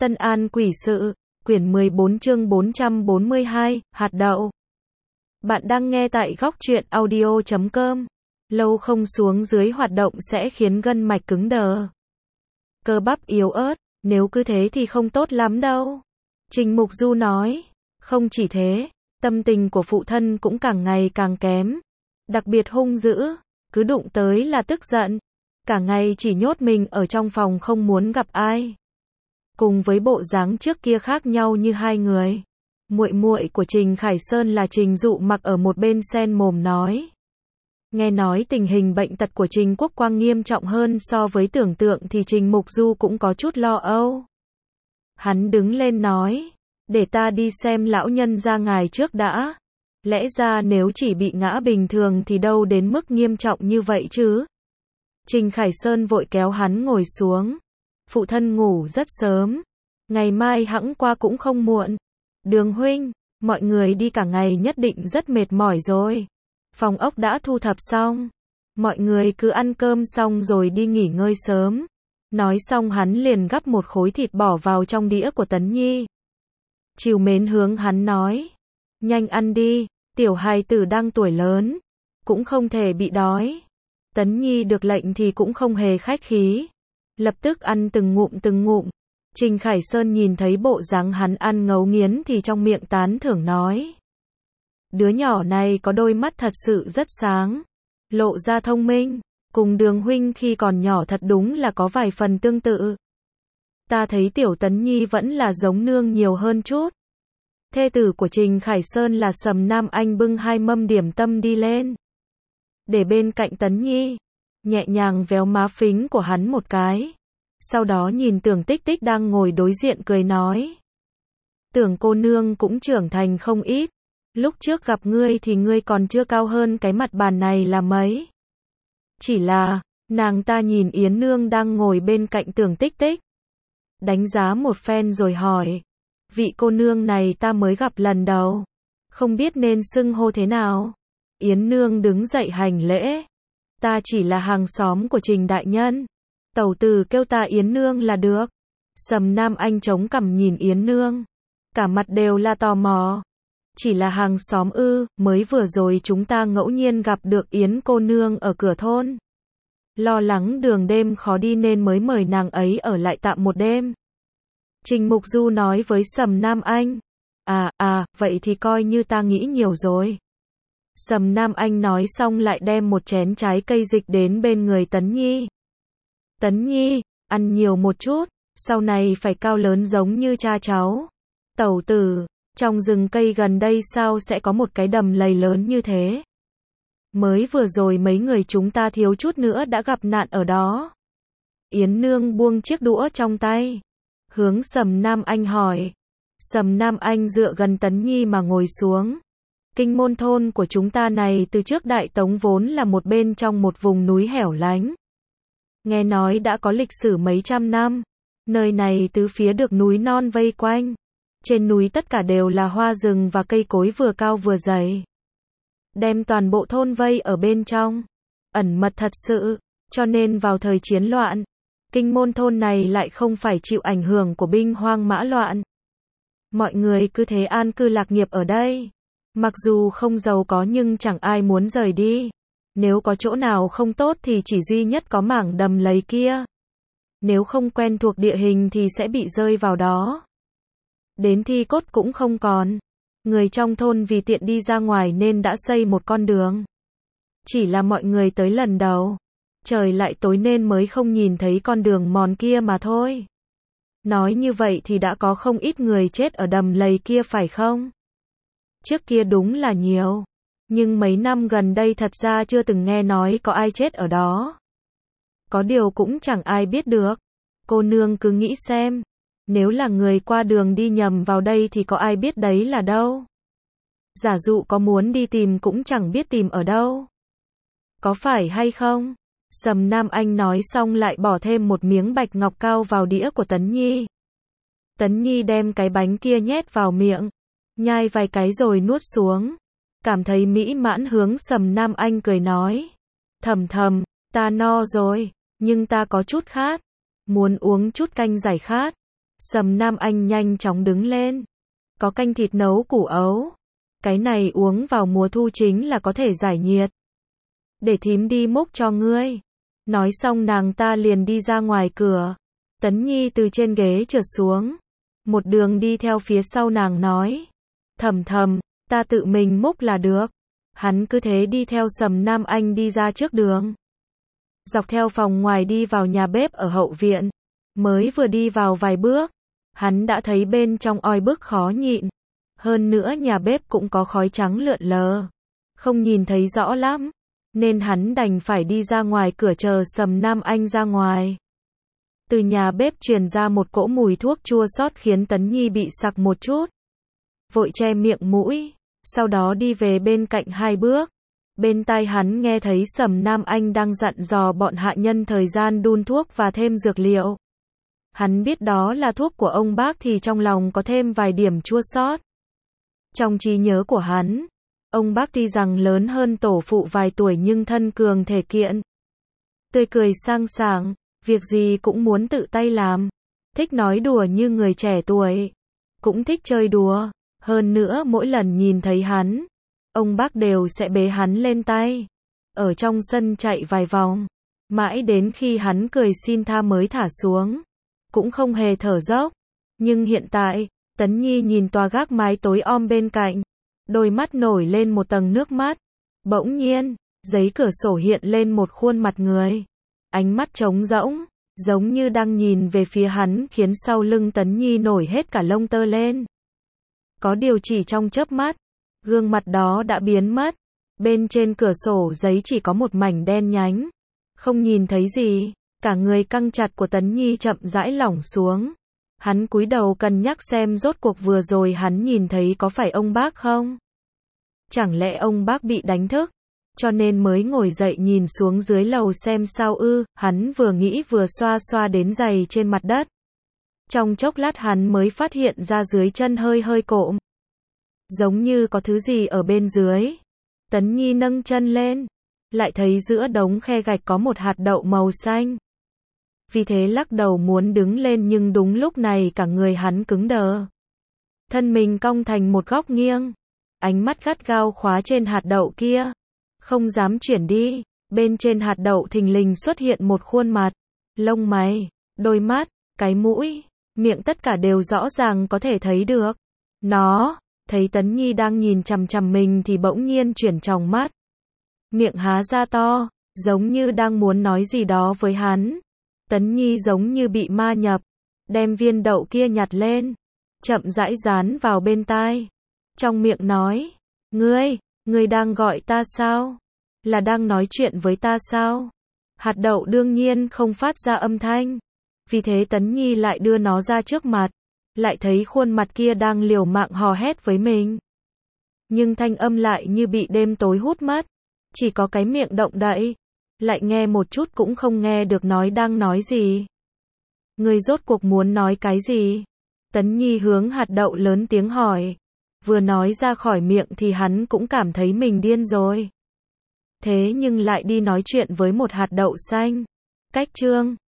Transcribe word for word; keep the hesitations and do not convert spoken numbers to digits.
Tân An Quỷ Sự, quyển mười bốn chương bốn trăm bốn mươi hai, hạt đậu. Bạn đang nghe tại góc truyện audio chấm com. Lâu không xuống dưới hoạt động sẽ khiến gân mạch cứng đờ, cơ bắp yếu ớt, nếu cứ thế thì không tốt lắm đâu. Trình Mục Du nói. Không chỉ thế, tâm tình của phụ thân cũng càng ngày càng kém, đặc biệt hung dữ, cứ đụng tới là tức giận, cả ngày chỉ nhốt mình ở trong phòng không muốn gặp ai. Cùng với bộ dáng trước kia khác nhau như hai người. Muội muội của Trình Khải Sơn là Trình Dụ Mặc ở một bên sen mồm nói. Nghe nói tình hình bệnh tật của Trình Quốc Quang nghiêm trọng hơn so với tưởng tượng thì Trình Mục Du cũng có chút lo âu. Hắn đứng lên nói, để ta đi xem lão nhân gia ngài trước đã. Lẽ ra nếu chỉ bị ngã bình thường thì đâu đến mức nghiêm trọng như vậy chứ. Trình Khải Sơn vội kéo hắn ngồi xuống. Phụ thân ngủ rất sớm, ngày mai hẵng qua cũng không muộn. Đường huynh, mọi người đi cả ngày nhất định rất mệt mỏi rồi. Phòng ốc đã thu thập xong, mọi người cứ ăn cơm xong rồi đi nghỉ ngơi sớm. Nói xong hắn liền gắp một khối thịt bỏ vào trong đĩa của Tấn Nhi. Trìu mến hướng hắn nói, nhanh ăn đi, tiểu hài tử đang tuổi lớn, cũng không thể bị đói. Tấn Nhi được lệnh thì cũng không hề khách khí, lập tức ăn từng ngụm từng ngụm. Trình Khải Sơn nhìn thấy bộ dáng hắn ăn ngấu nghiến thì trong miệng tán thưởng nói. Đứa nhỏ này có đôi mắt thật sự rất sáng, lộ ra thông minh, cùng Đường huynh khi còn nhỏ thật đúng là có vài phần tương tự. Ta thấy tiểu Tấn Nhi vẫn là giống nương nhiều hơn chút. Thê tử của Trình Khải Sơn là Sầm Nam Anh bưng hai mâm điểm tâm đi lên, để bên cạnh Tấn Nhi, nhẹ nhàng véo má phính của hắn một cái. Sau đó nhìn Tưởng Tích Tích đang ngồi đối diện cười nói. Tưởng cô nương cũng trưởng thành không ít. Lúc trước gặp ngươi thì ngươi còn chưa cao hơn cái mặt bàn này là mấy. Chỉ là, nàng ta nhìn Yến Nương đang ngồi bên cạnh Tưởng Tích Tích, đánh giá một phen rồi hỏi. Vị cô nương này ta mới gặp lần đầu, không biết nên xưng hô thế nào. Yến Nương đứng dậy hành lễ. Ta chỉ là hàng xóm của Trình đại nhân, tẩu tử kêu ta Yến Nương là được. Sầm Nam Anh chống cằm nhìn Yến Nương, cả mặt đều là tò mò. Chỉ là hàng xóm ư? Mới vừa rồi chúng ta ngẫu nhiên gặp được Yến cô nương ở cửa thôn, lo lắng đường đêm khó đi nên mới mời nàng ấy ở lại tạm một đêm. Trình Mục Du nói với Sầm Nam Anh. À, à, vậy thì coi như ta nghĩ nhiều rồi. Sầm Nam Anh nói xong lại đem một chén trái cây dịch đến bên người Tấn Nhi. Tấn Nhi, ăn nhiều một chút, sau này phải cao lớn giống như cha cháu. Tẩu tử, trong rừng cây gần đây sao sẽ có một cái đầm lầy lớn như thế? Mới vừa rồi mấy người chúng ta thiếu chút nữa đã gặp nạn ở đó. Yến Nương buông chiếc đũa trong tay, hướng Sầm Nam Anh hỏi. Sầm Nam Anh dựa gần Tấn Nhi mà ngồi xuống. Kinh Môn thôn của chúng ta này từ trước Đại Tống vốn là một bên trong một vùng núi hẻo lánh. Nghe nói đã có lịch sử mấy trăm năm. Nơi này tứ phía được núi non vây quanh. Trên núi tất cả đều là hoa rừng và cây cối vừa cao vừa dày, đem toàn bộ thôn vây ở bên trong, ẩn mật thật sự, cho nên vào thời chiến loạn, Kinh Môn thôn này lại không phải chịu ảnh hưởng của binh hoang mã loạn. Mọi người cứ thế an cư lạc nghiệp ở đây. Mặc dù không giàu có nhưng chẳng ai muốn rời đi. Nếu có chỗ nào không tốt thì chỉ duy nhất có mảng đầm lầy kia. Nếu không quen thuộc địa hình thì sẽ bị rơi vào đó. Đến thi cốt cũng không còn. Người trong thôn vì tiện đi ra ngoài nên đã xây một con đường. Chỉ là mọi người tới lần đầu, trời lại tối nên mới không nhìn thấy con đường mòn kia mà thôi. Nói như vậy thì đã có không ít người chết ở đầm lầy kia phải không? Trước kia đúng là nhiều, nhưng mấy năm gần đây thật ra chưa từng nghe nói có ai chết ở đó. Có điều cũng chẳng ai biết được. Cô nương cứ nghĩ xem, nếu là người qua đường đi nhầm vào đây thì có ai biết đấy là đâu. Giả dụ có muốn đi tìm cũng chẳng biết tìm ở đâu. Có phải hay không? Sầm Nam Anh nói xong lại bỏ thêm một miếng bạch ngọc cao vào đĩa của Tấn Nhi. Tấn Nhi đem cái bánh kia nhét vào miệng, nhai vài cái rồi nuốt xuống. Cảm thấy mỹ mãn hướng Sầm Nam Anh cười nói. Thầm thầm, ta no rồi, nhưng ta có chút khát, muốn uống chút canh giải khát. Sầm Nam Anh nhanh chóng đứng lên. Có canh thịt nấu củ ấu. Cái này uống vào mùa thu chính là có thể giải nhiệt. Để thím đi múc cho ngươi. Nói xong nàng ta liền đi ra ngoài cửa. Tấn Nhi từ trên ghế trượt xuống. Một đường đi theo phía sau nàng nói. Thầm thầm, ta tự mình múc là được. Hắn cứ thế đi theo Sầm Nam Anh đi ra trước đường. Dọc theo phòng ngoài đi vào nhà bếp ở hậu viện. Mới vừa đi vào vài bước. Hắn đã thấy bên trong oi bức khó nhịn. Hơn nữa nhà bếp cũng có khói trắng lượn lờ. Không nhìn thấy rõ lắm. Nên hắn đành phải đi ra ngoài cửa chờ Sầm Nam Anh ra ngoài. Từ nhà bếp truyền ra một cỗ mùi thuốc chua xót khiến Tấn Nhi bị sặc một chút. Vội che miệng mũi. Sau đó đi về bên cạnh hai bước. Bên tai hắn nghe thấy Sầm Nam Anh đang dặn dò bọn hạ nhân thời gian đun thuốc và thêm dược liệu. Hắn biết đó là thuốc của ông bác thì trong lòng có thêm vài điểm chua xót. Trong trí nhớ của hắn, ông bác tuy rằng lớn hơn tổ phụ vài tuổi nhưng thân cường thể kiện. Tươi cười sang sảng, việc gì cũng muốn tự tay làm. Thích nói đùa như người trẻ tuổi. Cũng thích chơi đùa. Hơn nữa mỗi lần nhìn thấy hắn, ông bác đều sẽ bế hắn lên tay. Ở trong sân chạy vài vòng. Mãi đến khi hắn cười xin tha mới thả xuống. Cũng không hề thở dốc. Nhưng hiện tại, Tấn Nhi nhìn tòa gác mái tối om bên cạnh. Đôi mắt nổi lên một tầng nước mắt. Bỗng nhiên, giấy cửa sổ hiện lên một khuôn mặt người. Ánh mắt trống rỗng, giống như đang nhìn về phía hắn khiến sau lưng Tấn Nhi nổi hết cả lông tơ lên. Có điều chỉ trong chớp mắt, gương mặt đó đã biến mất. Bên trên cửa sổ giấy chỉ có một mảnh đen nhánh. Không nhìn thấy gì, cả người căng chặt của Tấn Nhi chậm rãi lỏng xuống. Hắn cúi đầu cân nhắc xem rốt cuộc vừa rồi hắn nhìn thấy có phải ông bác không? Chẳng lẽ ông bác bị đánh thức? Cho nên mới ngồi dậy nhìn xuống dưới lầu xem sao ư, hắn vừa nghĩ vừa xoa xoa đến giày trên mặt đất. Trong chốc lát hắn mới phát hiện ra dưới chân hơi hơi cộm. Giống như có thứ gì ở bên dưới. Tấn Nhi nâng chân lên, lại thấy giữa đống khe gạch có một hạt đậu màu xanh. Vì thế lắc đầu muốn đứng lên nhưng đúng lúc này cả người hắn cứng đờ. Thân mình cong thành một góc nghiêng. Ánh mắt gắt gao khóa trên hạt đậu kia. Không dám chuyển đi. Bên trên hạt đậu thình lình xuất hiện một khuôn mặt. Lông mày, đôi mắt, cái mũi, miệng tất cả đều rõ ràng có thể thấy được. Nó, thấy Tấn Nhi đang nhìn chằm chằm mình thì bỗng nhiên chuyển tròng mắt. Miệng há ra to, giống như đang muốn nói gì đó với hắn. Tấn Nhi giống như bị ma nhập, đem viên đậu kia nhặt lên, chậm rãi dán vào bên tai. Trong miệng nói, ngươi, ngươi đang gọi ta sao? Là đang nói chuyện với ta sao? Hạt đậu đương nhiên không phát ra âm thanh. Vì thế Tấn Nhi lại đưa nó ra trước mặt, lại thấy khuôn mặt kia đang liều mạng hò hét với mình. Nhưng thanh âm lại như bị đêm tối hút mất, chỉ có cái miệng động đậy. Lại nghe một chút cũng không nghe được nói đang nói gì. Ngươi rốt cuộc muốn nói cái gì? Tấn Nhi hướng hạt đậu lớn tiếng hỏi. Vừa nói ra khỏi miệng thì hắn cũng cảm thấy mình điên rồi. Thế nhưng lại đi nói chuyện với một hạt đậu xanh. Cách chương